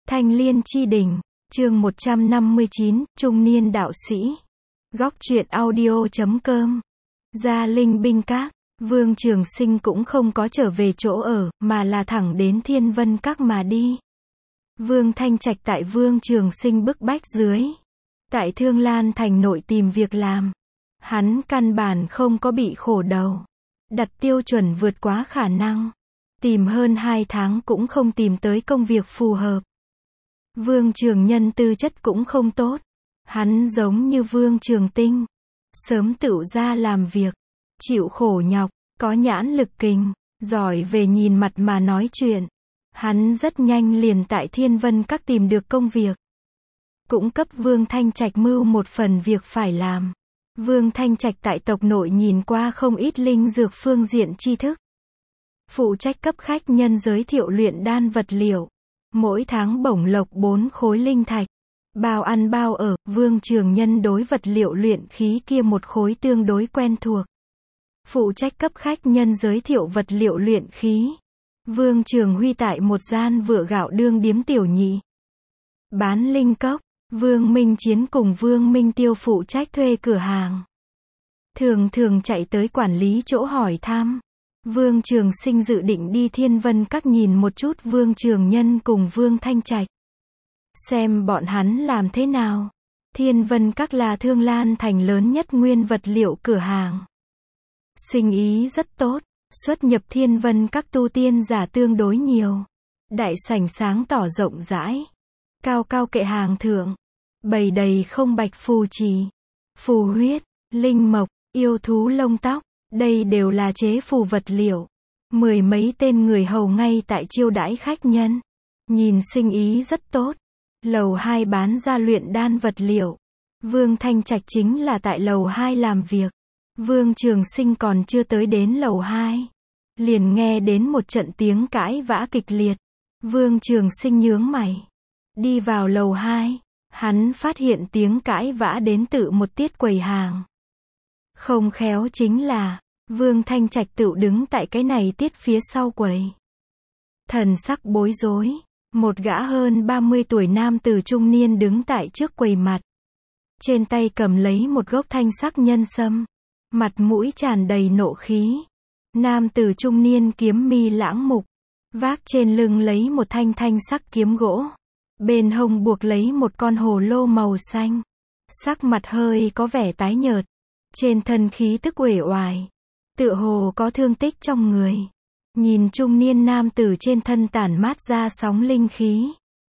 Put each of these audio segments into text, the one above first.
Thanh Liên Chi Đỉnh, chương 159, Trung niên đạo sĩ. Góc truyện audio.com. Gia Linh Binh Các, Vương Trường Sinh cũng không có trở về chỗ ở, mà là thẳng đến Thiên Vân Các mà đi. Vương Thanh Trạch tại Vương Trường Sinh bức bách dưới, tại Thương Lan Thành nội tìm việc làm. Hắn căn bản không có bị khổ đầu. Đặt tiêu chuẩn vượt quá khả năng. Tìm hơn 2 tháng cũng không tìm tới công việc phù hợp. Vương Trường Nhân tư chất cũng không tốt. Hắn giống như Vương Trường Tinh. Sớm tựu ra làm việc. Chịu khổ nhọc, có nhãn lực kình, giỏi về nhìn mặt mà nói chuyện. Hắn rất nhanh liền tại Thiên Vân Các tìm được công việc. Cũng cấp Vương Thanh Trạch mưu một phần việc phải làm. Vương Thanh Trạch tại tộc nội nhìn qua không ít linh dược phương diện tri thức. Phụ trách cấp khách nhân giới thiệu luyện đan vật liệu. Mỗi tháng bổng lộc 4 khối linh thạch. Bao ăn bao ở, Vương Trường Nhân đối vật liệu luyện khí kia một khối tương đối quen thuộc. Phụ trách cấp khách nhân giới thiệu vật liệu luyện khí. Vương Trường Huy tại một gian vựa gạo đương điếm tiểu nhị. Bán linh cốc. Vương Minh Chiến cùng Vương Minh Tiêu phụ trách thuê cửa hàng. Thường thường chạy tới quản lý chỗ hỏi thăm. Vương Trường Sinh dự định đi Thiên Vân Các nhìn một chút Vương Trường Nhân cùng Vương Thanh Trạch. Xem bọn hắn làm thế nào. Thiên Vân Các là Thương Lan Thành lớn nhất nguyên vật liệu cửa hàng. Sinh ý rất tốt, xuất nhập Thiên Vân Các tu tiên giả tương đối nhiều. Đại sảnh sáng tỏ rộng rãi. Cao cao kệ hàng thượng. Bày đầy không bạch phù trì, phù huyết, linh mộc, yêu thú lông tóc. Đây đều là chế phù vật liệu. 10 mấy tên người hầu ngay tại chiêu đãi khách nhân. Nhìn sinh ý rất tốt. Lầu 2 bán ra luyện đan vật liệu. Vương Thanh Trạch chính là tại lầu 2 làm việc. Vương Trường Sinh còn chưa tới đến lầu 2. Liền nghe đến một trận tiếng cãi vã kịch liệt. Vương Trường Sinh nhướng mày. Đi vào lầu 2. Hắn phát hiện tiếng cãi vã đến từ một tiết quầy hàng. Không khéo chính là, Vương Thanh Trạch tự đứng tại cái này tiết phía sau quầy. Thần sắc bối rối, một gã hơn 30 tuổi nam tử trung niên đứng tại trước quầy mặt. Trên tay cầm lấy một gốc thanh sắc nhân sâm, mặt mũi tràn đầy nộ khí. Nam tử trung niên kiếm mi lãng mục, vác trên lưng lấy một thanh thanh sắc kiếm gỗ. Bên hông buộc lấy một con hồ lô màu xanh. Sắc mặt hơi có vẻ tái nhợt. Trên thân khí tức uể oải. Tựa hồ có thương tích trong người. Nhìn trung niên nam tử trên thân tản mát ra sóng linh khí.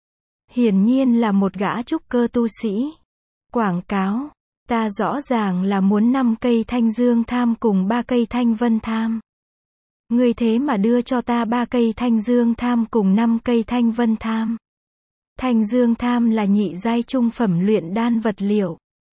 Hiển nhiên là một gã trúc cơ tu sĩ. Quảng cáo. Ta rõ ràng là muốn 5 cây thanh dương tham cùng 3 cây thanh vân tham. Ngươi thế mà đưa cho ta 3 cây thanh dương tham cùng 5 cây thanh vân tham. Thanh dương tham là nhị giai trung phẩm luyện đan vật liệu.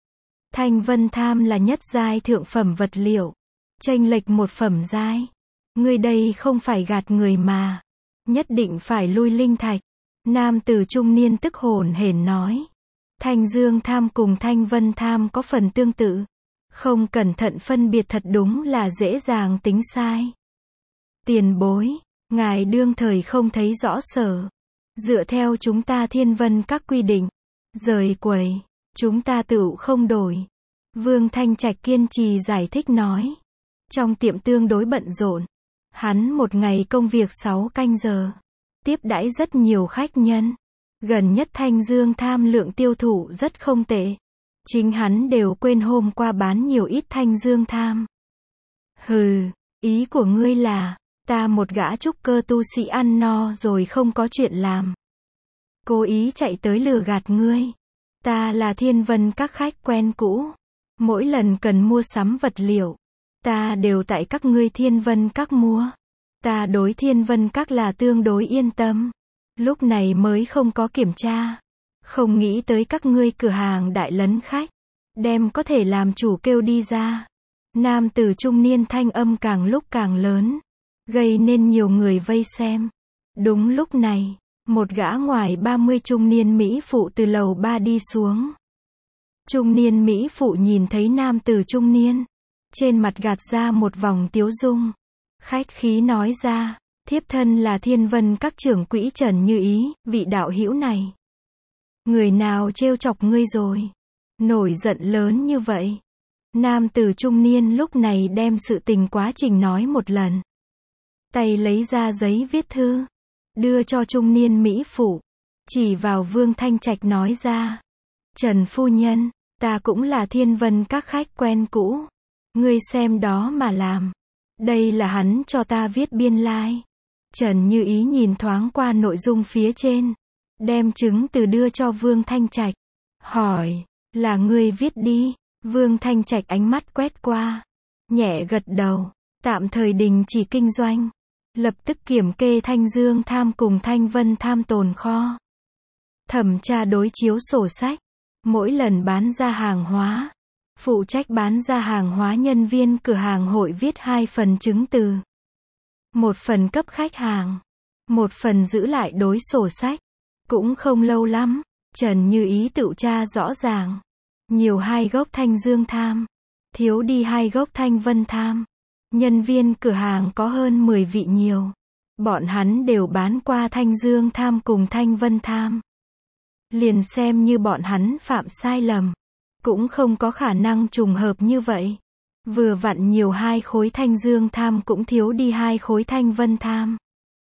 Thanh vân tham là nhất giai thượng phẩm vật liệu. Chênh lệch một phẩm giai. Ngươi đây không phải gạt người mà. Nhất định phải lui linh thạch. Nam tử trung niên tức hổn hển nói. Thanh dương tham cùng thanh vân tham có phần tương tự. Không cẩn thận phân biệt thật đúng là dễ dàng tính sai. Tiền bối, ngài đương thời không thấy rõ sở. Dựa theo chúng ta Thiên Vân Các quy định, rời quầy, chúng ta tự không đổi. Vương Thanh Trạch kiên trì giải thích nói. Trong tiệm tương đối bận rộn. Hắn một ngày công việc 6 canh giờ. Tiếp đãi rất nhiều khách nhân. Gần nhất thanh dương tham lượng tiêu thụ rất không tệ. Chính hắn đều quên hôm qua bán nhiều ít thanh dương tham. Hừ, ý của ngươi là, ta một gã trúc cơ tu sĩ ăn no rồi không có chuyện làm. Cố ý chạy tới lừa gạt ngươi. Ta là Thiên Vân Các khách quen cũ. Mỗi lần cần mua sắm vật liệu, ta đều tại các ngươi Thiên Vân Các mua. Ta đối Thiên Vân Các là tương đối yên tâm. Lúc này mới không có kiểm tra. Không nghĩ tới các ngươi cửa hàng đại lấn khách. Đem có thể làm chủ kêu đi ra. Nam tử trung niên thanh âm càng lúc càng lớn. Gây nên nhiều người vây xem. Đúng lúc này, một gã ngoài 30 trung niên Mỹ phụ từ lầu 3 đi xuống. Trung niên Mỹ phụ nhìn thấy nam tử trung niên. Trên mặt gạt ra một vòng tiếu dung. Khách khí nói ra, Thiếp thân là Thiên Vân Các trưởng quỹ Trần Như Ý, vị đạo hữu này. Người nào trêu chọc ngươi rồi? Nổi giận lớn như vậy. Nam tử trung niên lúc này đem sự tình quá trình nói một lần. Tay lấy ra giấy viết thư, đưa cho trung niên mỹ phụ, chỉ vào Vương Thanh Trạch nói ra. Trần phu nhân, ta cũng là Thiên Vân Các khách quen cũ. Ngươi xem đó mà làm. Đây là hắn cho ta viết biên lai. Trần Như Ý nhìn thoáng qua nội dung phía trên, đem chứng từ đưa cho Vương Thanh Trạch. Hỏi, là ngươi viết đi? Vương Thanh Trạch ánh mắt quét qua, nhẹ gật đầu, tạm thời đình chỉ kinh doanh. Lập tức kiểm kê Thanh Dương Tham cùng Thanh Vân Tham tồn kho. Thẩm tra đối chiếu sổ sách. Mỗi lần bán ra hàng hóa, phụ trách bán ra hàng hóa nhân viên cửa hàng hội viết 2 phần chứng từ. Một phần cấp khách hàng, một phần giữ lại đối sổ sách. Cũng không lâu lắm, Trần Như Ý tự tra rõ ràng. Nhiều 2 gốc Thanh Dương Tham, thiếu đi 2 gốc Thanh Vân Tham. Nhân viên cửa hàng có hơn 10 vị nhiều. Bọn hắn đều bán qua Thanh Dương Tham cùng Thanh Vân Tham. Liền xem như bọn hắn phạm sai lầm, cũng không có khả năng trùng hợp như vậy. Vừa vặn nhiều 2 khối Thanh Dương Tham cũng thiếu đi 2 khối Thanh Vân Tham.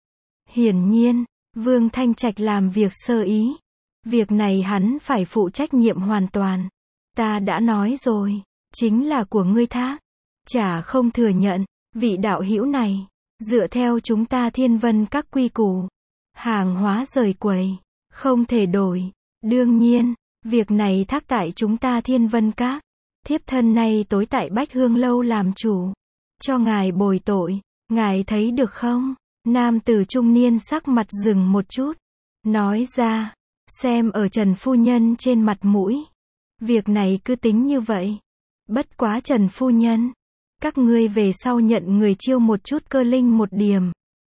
Hiển nhiên, Vương Thanh Trạch làm việc sơ ý. Việc này hắn phải phụ trách nhiệm hoàn toàn. Ta đã nói rồi, chính là của ngươi thác. Chả không thừa nhận, vị đạo hữu này, dựa theo chúng ta Thiên Vân Các quy củ, hàng hóa rời quầy, không thể đổi. Đương nhiên, việc này thác tại chúng ta Thiên Vân Các. Thiếp thân này tối tại Bách Hương Lâu làm chủ. Cho ngài bồi tội, ngài thấy được không? Nam tử trung niên sắc mặt dừng một chút. Nói ra, xem ở Trần phu nhân trên mặt mũi. Việc này cứ tính như vậy. Bất quá Trần phu nhân, các ngươi về sau nhận người chiêu một chút cơ linh một điểm.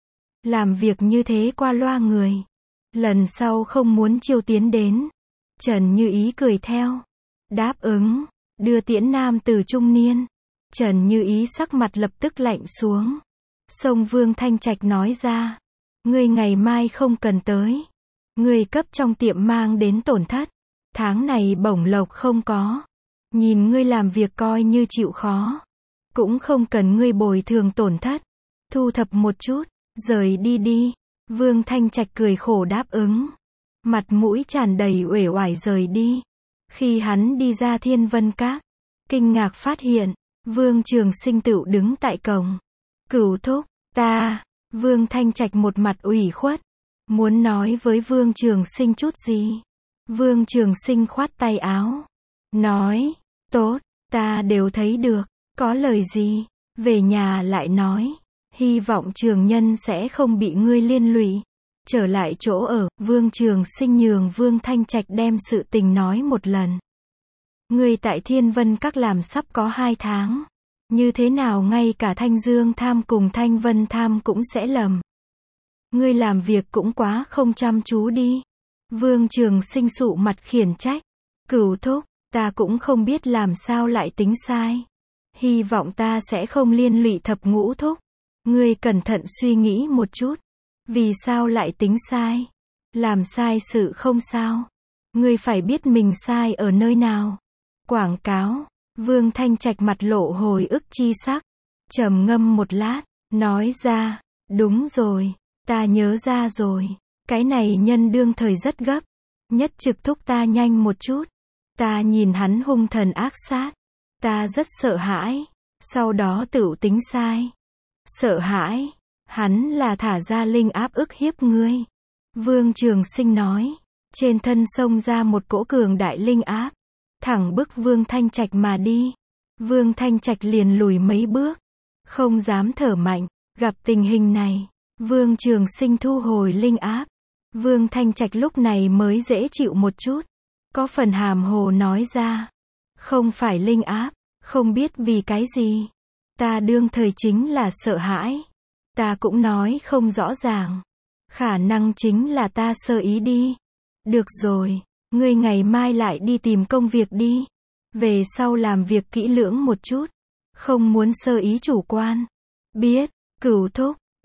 Làm việc như thế qua loa người. Lần sau không muốn chiêu tiến đến. Trần Như Ý cười theo. Đáp ứng, đưa tiễn nam tử trung niên. Trần Như Ý sắc mặt lập tức lạnh xuống. Xông Vương Thanh Trạch nói ra. Ngươi ngày mai không cần tới. Ngươi cấp trong tiệm mang đến tổn thất. Tháng này bổng lộc không có. Nhìn ngươi làm việc coi như chịu khó. Cũng không cần ngươi bồi thường tổn thất. Thu thập một chút, rời đi đi. Vương Thanh Trạch cười khổ đáp ứng. Mặt mũi tràn đầy uể oải rời đi. Khi hắn đi ra Thiên Vân Các, kinh ngạc phát hiện, Vương Trường Sinh tựu đứng tại cổng. Cửu thúc, ta. Vương Thanh Trạch một mặt ủy khuất. Muốn nói với Vương Trường Sinh chút gì. Vương Trường Sinh khoát tay áo. Nói, tốt, ta đều thấy được. Có lời gì, về nhà lại nói. Hy vọng Trường Nhân sẽ không bị ngươi liên lụy. Trở lại chỗ ở, Vương Trường Sinh nhường Vương Thanh Trạch đem sự tình nói một lần. Ngươi tại Thiên Vân Các làm sắp có 2 tháng. Như thế nào ngay cả Thanh Dương Tham cùng Thanh Vân Tham cũng sẽ lầm. Ngươi làm việc cũng quá không chăm chú đi. Vương Trường Sinh sụ mặt khiển trách. Cửu thúc, ta cũng không biết làm sao lại tính sai. Hy vọng ta sẽ không liên lụy Thập Ngũ thúc. Ngươi cẩn thận suy nghĩ một chút. Vì sao lại tính sai? Làm sai sự không sao. Ngươi phải biết mình sai ở nơi nào. Quảng cáo. Vương Thanh Trạch mặt lộ hồi ức chi sắc. Trầm ngâm một lát, nói ra. Đúng rồi, ta nhớ ra rồi. Cái này nhân đương thời rất gấp. Nhất trực thúc ta nhanh một chút. Ta nhìn hắn hung thần ác sát. Ta rất sợ hãi. Sau đó tự tính sai. Sợ hãi. Hắn là thả ra linh áp ức hiếp ngươi. Vương Trường Sinh nói. Trên thân xông ra một cỗ cường đại linh áp. Thẳng bức Vương Thanh Trạch mà đi. Vương Thanh Trạch liền lùi mấy bước. Không dám thở mạnh. Gặp tình hình này, Vương Trường Sinh thu hồi linh áp. Vương Thanh Trạch lúc này mới dễ chịu một chút. Có phần hàm hồ nói ra. Không phải linh áp. Không biết vì cái gì. Ta đương thời chính là sợ hãi. Ta cũng nói không rõ ràng. Khả năng chính là ta sơ ý đi. Được rồi, ngươi ngày mai lại đi tìm công việc đi. Về sau làm việc kỹ lưỡng một chút. Không muốn sơ ý chủ quan. Biết, Cửu thúc.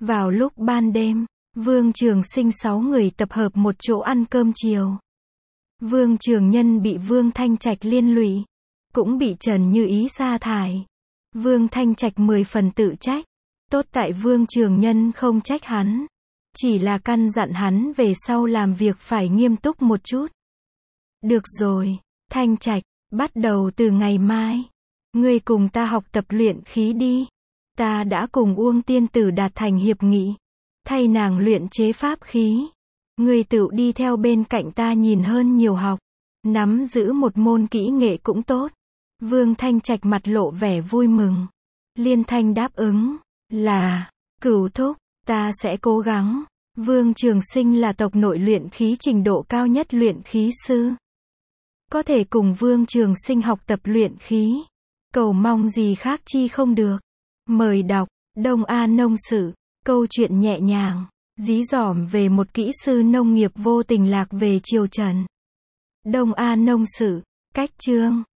Vào lúc ban đêm, Vương Trường Sinh 6 người tập hợp một chỗ ăn cơm chiều. Vương Trường Nhân bị Vương Thanh Trạch liên lụy, cũng bị Trần Như Ý sa thải. Vương Thanh Trạch 10 phần tự trách. Tốt tại Vương Trường Nhân không trách hắn, chỉ là căn dặn hắn về sau làm việc phải nghiêm túc một chút. Được rồi, Thanh Trạch, bắt đầu từ ngày mai, ngươi cùng ta học tập luyện khí đi. Ta đã cùng Uông tiên tử đạt thành hiệp nghị, thay nàng luyện chế pháp khí. Ngươi tự đi theo bên cạnh ta nhìn hơn nhiều học, nắm giữ một môn kỹ nghệ cũng tốt. Vương Thanh Trạch mặt lộ vẻ vui mừng. Liên thanh đáp ứng, là, Cửu thúc, ta sẽ cố gắng. Vương Trường Sinh là tộc nội luyện khí trình độ cao nhất luyện khí sư. Có thể cùng Vương Trường Sinh học tập luyện khí, cầu mong gì khác chi không được. Mời đọc, Đông A Nông Sử, câu chuyện nhẹ nhàng, dí dỏm về một kỹ sư nông nghiệp vô tình lạc về triều Trần. Đông A Nông Sử, cách chương.